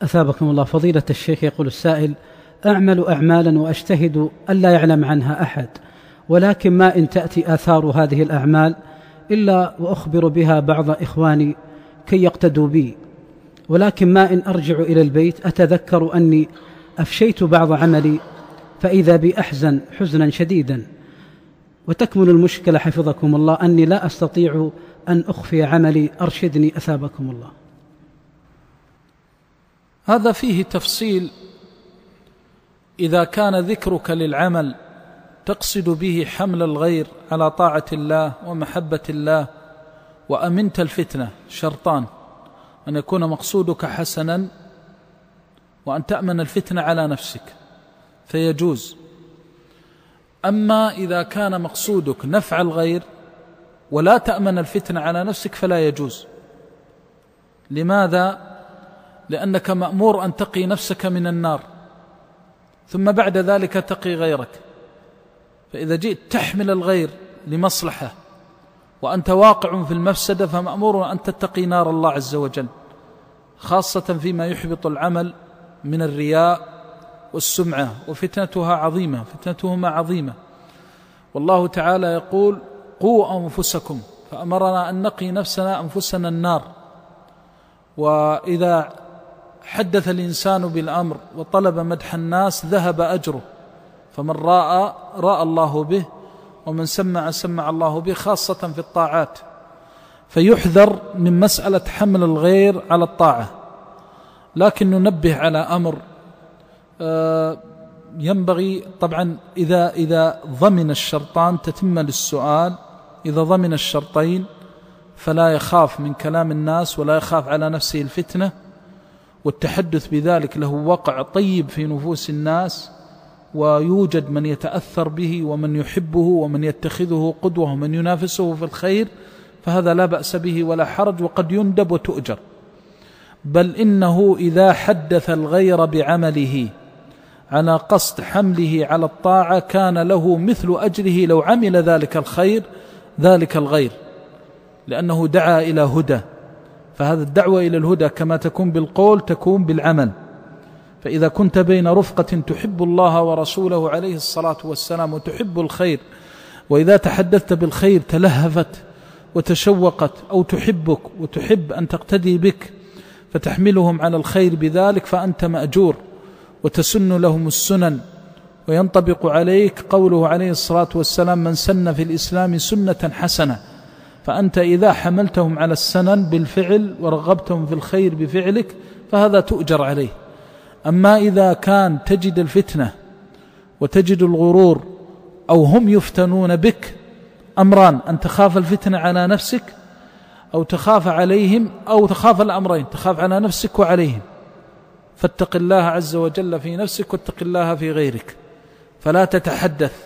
أثابكم الله. فضيلة الشيخ، يقول السائل: أعمل أعمالا وأجتهد ألا يعلم عنها أحد، ولكن ما إن تأتي آثار هذه الأعمال إلا وأخبر بها بعض إخواني كي يقتدوا بي، ولكن ما إن أرجع إلى البيت أتذكر أني أفشيت بعض عملي فإذا بي أحزن حزنا شديدا، وتكمن المشكلة حفظكم الله أني لا أستطيع أن أخفي عملي، أرشدني أثابكم الله. هذا فيه تفصيل. إذا كان ذكرك للعمل تقصد به حمل الغير على طاعة الله ومحبة الله وأمنت الفتنة، شرطان: أن يكون مقصودك حسنا، وأن تأمن الفتنة على نفسك فيجوز. أما إذا كان مقصودك نفع الغير ولا تأمن الفتنة على نفسك فلا يجوز. لماذا؟ لأنك مأمور أن تقي نفسك من النار، ثم بعد ذلك تقي غيرك. فإذا جئت تحمل الغير لمصلحة وأنت واقع في المفسدة فمأمور أن تتقي نار الله عز وجل، خاصة فيما يحبط العمل من الرياء والسمعة، فتنتهما عظيمة. والله تعالى يقول: قوا أنفسكم، فأمرنا أن نقي أنفسنا النار. وإذا حدث الإنسان بالأمر وطلب مدح الناس ذهب أجره، فمن راى الله به، ومن سمع الله به، خاصة في الطاعات. فيحذر من مسألة حمل الغير على الطاعة. لكن ننبه على أمر ينبغي طبعا إذا ضمن الشرطان تتم للسؤال. إذا ضمن الشرطين فلا يخاف من كلام الناس ولا يخاف على نفسه الفتنة، والتحدث بذلك له وقع طيب في نفوس الناس، ويوجد من يتأثر به ومن يحبه ومن يتخذه قدوة ومن ينافسه في الخير، فهذا لا بأس به ولا حرج، وقد يندب وتؤجر. بل إنه إذا حدث الغير بعمله على قصد حمله على الطاعة كان له مثل أجره لو عمل ذلك الغير، لأنه دعا إلى هدى. فهذا الدعوة إلى الهدى كما تكون بالقول تكون بالعمل. فإذا كنت بين رفقة تحب الله ورسوله عليه الصلاة والسلام وتحب الخير، وإذا تحدثت بالخير تلهفت وتشوقت أو تحبك وتحب أن تقتدي بك فتحملهم على الخير بذلك، فأنت مأجور وتسن لهم السنن، وينطبق عليك قوله عليه الصلاة والسلام: من سن في الإسلام سنة حسنة. فأنت إذا حملتهم على السنن بالفعل ورغبتهم في الخير بفعلك فهذا تؤجر عليه. أما إذا كان تجد الفتنة وتجد الغرور أو هم يفتنون بك، أمران: أن تخاف الفتنة على نفسك أو تخاف عليهم، أو تخاف الأمرين، تخاف على نفسك وعليهم. فاتق الله عز وجل في نفسك واتق الله في غيرك، فلا تتحدث.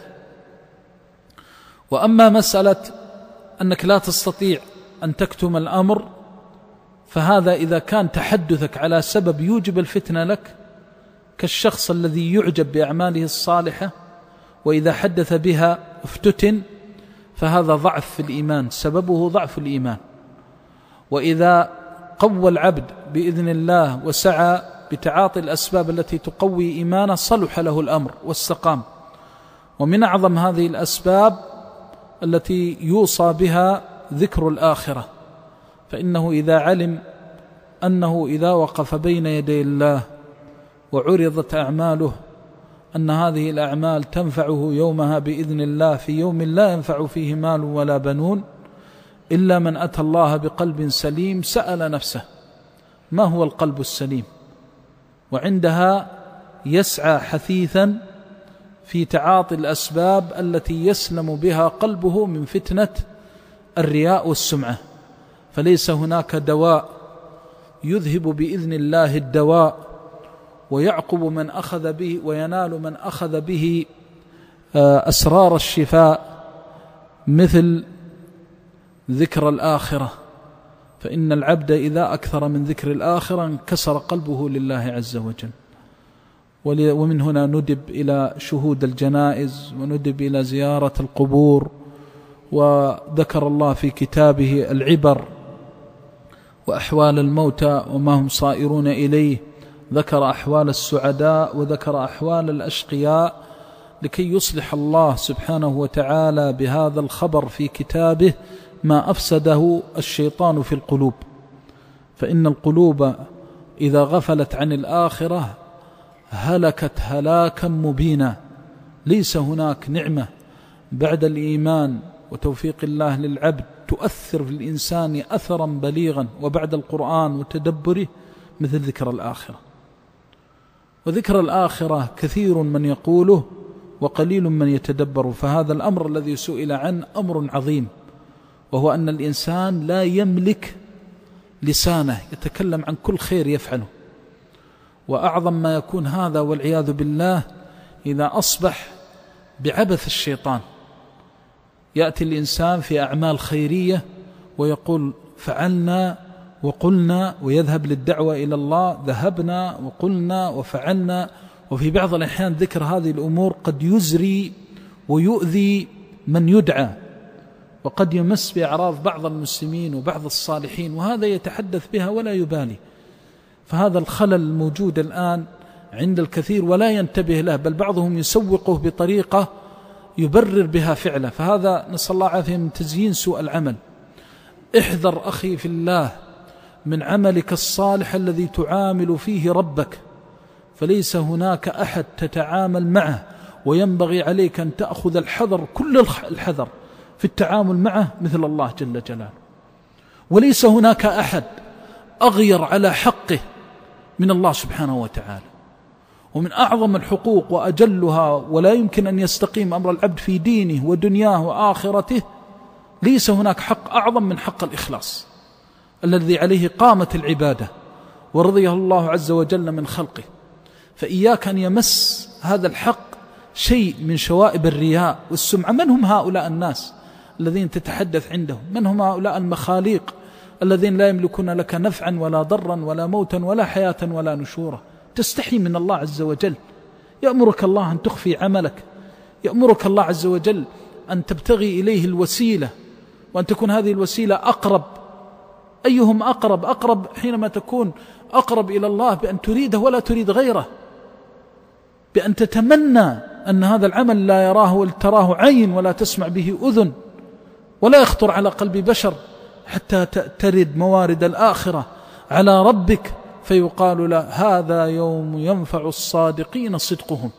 وأما مسألة أنك لا تستطيع أن تكتم الأمر، فهذا إذا كان تحدثك على سبب يوجب الفتنة لك، كالشخص الذي يعجب بأعماله الصالحة وإذا حدث بها افتتن، فهذا ضعف في الإيمان، سببه ضعف الإيمان. وإذا قوى العبد بإذن الله وسعى بتعاطي الأسباب التي تقوي إيمانه صلح له الأمر واستقام. ومن أعظم هذه الأسباب التي يوصى بها ذكر الآخرة، فإنه إذا علم أنه إذا وقف بين يدي الله وعرضت أعماله أن هذه الأعمال تنفعه يومها بإذن الله في يوم لا ينفع فيه مال ولا بنون إلا من أتى الله بقلب سليم، سأل نفسه ما هو القلب السليم، وعندها يسعى حثيثا في تعاطي الأسباب التي يسلم بها قلبه من فتنة الرياء والسمعة. فليس هناك دواء يذهب بإذن الله الدواء ويعقب من أخذ به وينال من أخذ به أسرار الشفاء مثل ذكر الآخرة. فإن العبد إذا أكثر من ذكر الآخرة انكسر قلبه لله عز وجل. ومن هنا ندب إلى شهود الجنائز وندب إلى زيارة القبور. وذكر الله في كتابه العبر وأحوال الموتى وما هم صائرون إليه، ذكر أحوال السعداء وذكر أحوال الأشقياء لكي يصلح الله سبحانه وتعالى بهذا الخبر في كتابه ما أفسده الشيطان في القلوب. فإن القلوب إذا غفلت عن الآخرة هلكت هلاكا مبينا. ليس هناك نعمة بعد الإيمان وتوفيق الله للعبد تؤثر في الإنسان أثرا بليغا وبعد القرآن وتدبره مثل ذكر الآخرة. وذكر الآخرة كثير من يقوله وقليل من يتدبر. فهذا الأمر الذي سئل عنه أمر عظيم، وهو أن الإنسان لا يملك لسانه يتكلم عن كل خير يفعله. وأعظم ما يكون هذا والعياذ بالله إذا أصبح بعبث الشيطان. يأتي الإنسان في أعمال خيرية ويقول فعلنا وقلنا، ويذهب للدعوة إلى الله ذهبنا وقلنا وفعلنا. وفي بعض الأحيان ذكر هذه الأمور قد يزري ويؤذي من يدعى، وقد يمس بأعراض بعض المسلمين وبعض الصالحين، وهذا يتحدث بها ولا يبالي. فهذا الخلل الموجود الآن عند الكثير ولا ينتبه له، بل بعضهم يسوقه بطريقة يبرر بها فعله. فهذا نسأل الله عافية من تزيين سوء العمل. احذر أخي في الله من عملك الصالح الذي تعامل فيه ربك، فليس هناك أحد تتعامل معه وينبغي عليك أن تأخذ الحذر كل الحذر في التعامل معه مثل الله جل جلاله. وليس هناك أحد أغير على حقه من الله سبحانه وتعالى. ومن أعظم الحقوق وأجلها، ولا يمكن أن يستقيم أمر العبد في دينه ودنياه وآخرته، ليس هناك حق أعظم من حق الإخلاص الذي عليه قامت العبادة ورضيه الله عز وجل من خلقه. فإياك أن يمس هذا الحق شيء من شوائب الرياء والسمعة. من هم هؤلاء الناس الذين تتحدث عندهم؟ من هم هؤلاء المخاليق الذين لا يملكون لك نفعا ولا ضرا ولا موتا ولا حياة ولا نشورا؟ تستحي من الله عز وجل. يأمرك الله أن تخفي عملك، يأمرك الله عز وجل أن تبتغي إليه الوسيلة، وأن تكون هذه الوسيلة أقرب. أيهم أقرب؟ أقرب حينما تكون أقرب إلى الله بأن تريده ولا تريد غيره، بأن تتمنى أن هذا العمل لا يراه ولا تراه عين ولا تسمع به أذن ولا يخطر على قلب بشر، حتى ترد موارد الآخرة على ربك فيقال له هذا يوم ينفع الصادقين صدقهم.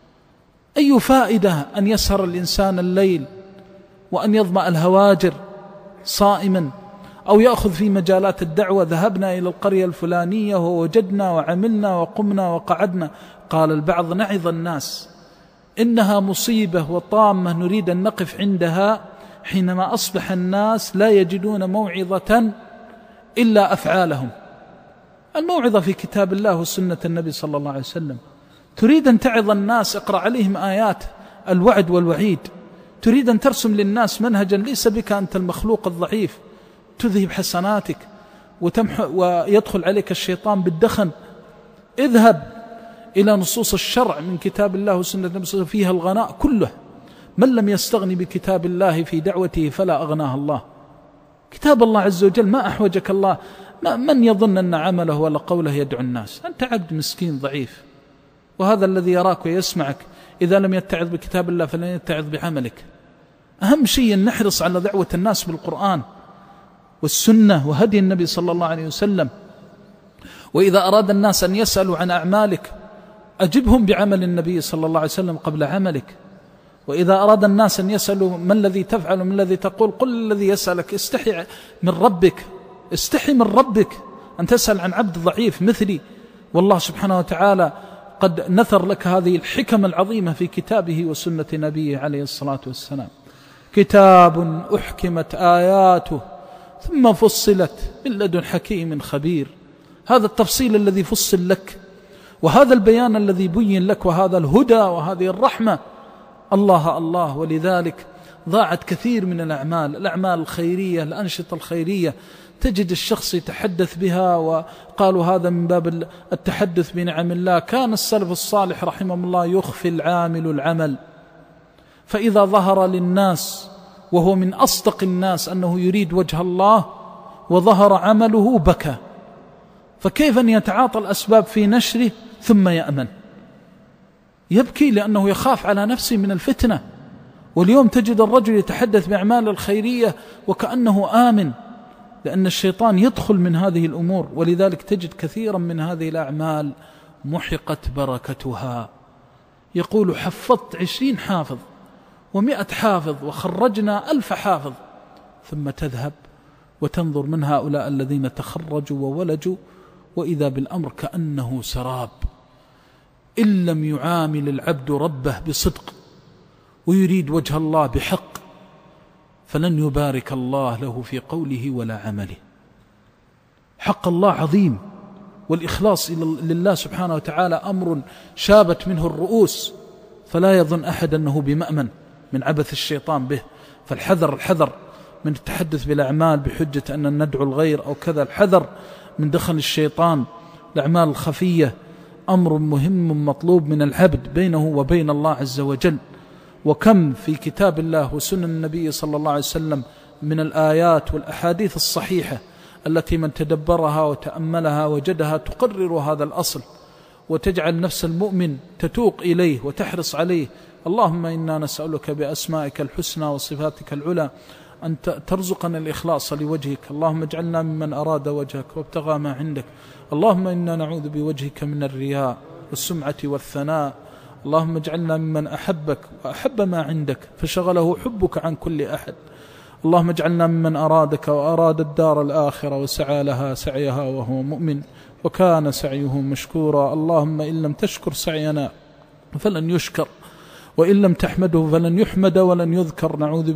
أي فائدة أن يسهر الإنسان الليل وأن يظمأ الهواجر صائما، أو يأخذ في مجالات الدعوة ذهبنا إلى القرية الفلانية ووجدنا وعملنا وقمنا وقعدنا. قال البعض نعظ الناس، إنها مصيبة وطامة نريد أن نقف عندها حينما أصبح الناس لا يجدون موعظة إلا أفعالهم. الموعظة في كتاب الله وسنة النبي صلى الله عليه وسلم. تريد أن تعظ الناس، اقرأ عليهم آيات الوعد والوعيد. تريد أن ترسم للناس منهجا، ليس بك أنت المخلوق الضعيف تذهب حسناتك ويدخل عليك الشيطان بالدخن. اذهب إلى نصوص الشرع من كتاب الله وسنة النبي صلى الله عليه وسلم فيها الغناء كله. من لم يستغني بكتاب الله في دعوته فلا أغناه الله. كتاب الله عز وجل ما أحوجك الله. من يظن أن عمله ولا قوله يدعو الناس؟ أنت عبد مسكين ضعيف، وهذا الذي يراك ويسمعك إذا لم يتعظ بكتاب الله فلن يتعظ بعملك. أهم شيء أن نحرص على دعوة الناس بالقرآن والسنة وهدي النبي صلى الله عليه وسلم. وإذا أراد الناس أن يسألوا عن أعمالك أجبهم بعمل النبي صلى الله عليه وسلم قبل عملك. وإذا أراد الناس أن يسألوا ما الذي تفعل وما الذي تقول، قل الذي يسألك استحي من ربك. استحي من ربك أن تسأل عن عبد ضعيف مثلي، والله سبحانه وتعالى قد نثر لك هذه الحكم العظيمة في كتابه وسنة نبيه عليه الصلاة والسلام. كتاب أحكمت آياته ثم فصلت من لدن حكيم خبير. هذا التفصيل الذي فصل لك، وهذا البيان الذي بين لك، وهذا الهدى وهذه الرحمة. الله الله. ولذلك ضاعت كثير من الأعمال الخيرية، الأنشطة الخيرية، تجد الشخص يتحدث بها، وقالوا هذا من باب التحدث بنعم الله. كان السلف الصالح رحمه الله يخفي العامل العمل، فإذا ظهر للناس وهو من أصدق الناس أنه يريد وجه الله وظهر عمله بكى، فكيف أن يتعاطى الأسباب في نشره ثم يأمن؟ يبكي لأنه يخاف على نفسه من الفتنة. واليوم تجد الرجل يتحدث بأعمال الخيرية وكأنه آمن، لأن الشيطان يدخل من هذه الأمور. ولذلك تجد كثيرا من هذه الأعمال محقت بركتها. يقول حفظت 20 حافظ و100 حافظ وخرجنا 1000 حافظ، ثم تذهب وتنظر من هؤلاء الذين تخرجوا وولجوا وإذا بالأمر كأنه سراب. إن لم يعامل العبد ربه بصدق ويريد وجه الله بحق فلن يبارك الله له في قوله ولا عمله. حق الله عظيم، والإخلاص لله سبحانه وتعالى أمر شابت منه الرؤوس، فلا يظن أحد أنه بمأمن من عبث الشيطان به. فالحذر الحذر من التحدث بالأعمال بحجة أن ندعو الغير أو كذا. الحذر من دخل الشيطان الأعمال الخفية أمر مهم مطلوب من العبد بينه وبين الله عز وجل. وكم في كتاب الله وسنن النبي صلى الله عليه وسلم من الآيات والأحاديث الصحيحة التي من تدبرها وتأملها وجدها تقرر هذا الأصل وتجعل نفس المؤمن تتوق إليه وتحرص عليه. اللهم إنا نسألك بأسمائك الحسنى وصفاتك العلى أن ترزقنا الإخلاص لوجهك. اللهم اجعلنا ممن أراد وجهك وابتغى ما عندك. اللهم إنا نعوذ بوجهك من الرياء والسمعة والثناء. اللهم اجعلنا ممن أحبك وأحب ما عندك فشغله حبك عن كل أحد. اللهم اجعلنا ممن أرادك وأراد الدار الآخرة وسعى لها سعيها وهو مؤمن وكان سعيه مشكورا. اللهم إن لم تشكر سعينا فلن يشكر، وإن لم تحمده فلن يحمد ولن يذكر. نعوذ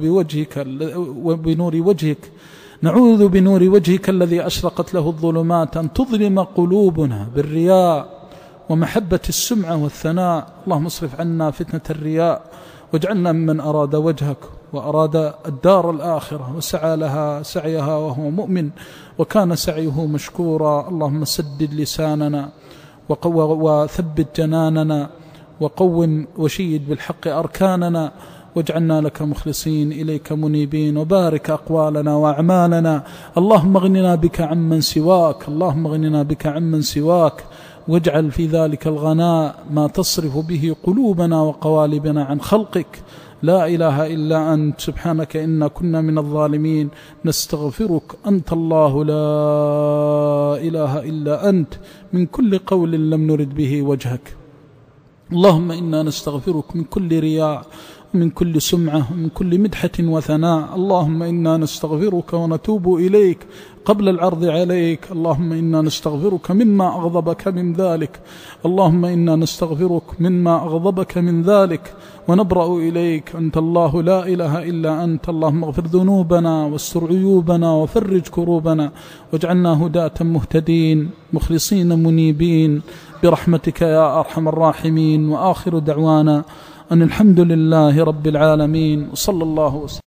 بنور وجهك الذي أشرقت له الظلمات أن تظلم قلوبنا بالرياء ومحبة السمعة والثناء. اللهم اصرف عنا فتنة الرياء واجعلنا ممن أراد وجهك وأراد الدار الآخرة وسعى لها سعيها وهو مؤمن وكان سعيه مشكورا. اللهم سدد لساننا وثبت جناننا وقوم وشيد بالحق أركاننا واجعلنا لك مخلصين إليك منيبين وبارك أقوالنا وأعمالنا. اللهم اغننا بك عمن سواك، اللهم اغننا بك عمن سواك، واجعل في ذلك الغناء ما تصرف به قلوبنا وقوالبنا عن خلقك. لا إله إلا أنت سبحانك إنا كنا من الظالمين. نستغفرك أنت الله لا إله إلا أنت من كل قول لم نرد به وجهك. اللهم إنا نستغفرك من كل رياء ومن كل سمعة ومن كل مدحة وثناء. اللهم إنا نستغفرك ونتوب إليك قبل العرض عليك. اللهم إنا نستغفرك مما أغضبك من ذلك. اللهم إنا نستغفرك مما أغضبك من ذلك ونبرأ إليك. أنت الله لا إله إلا أنت. اللهم اغفر ذنوبنا واستر عيوبنا وفرج كروبنا واجعلنا هداة مهتدين مخلصين منيبين برحمتك يا أرحم الراحمين. وآخر دعوانا أن الحمد لله رب العالمين وصلى الله وسلم.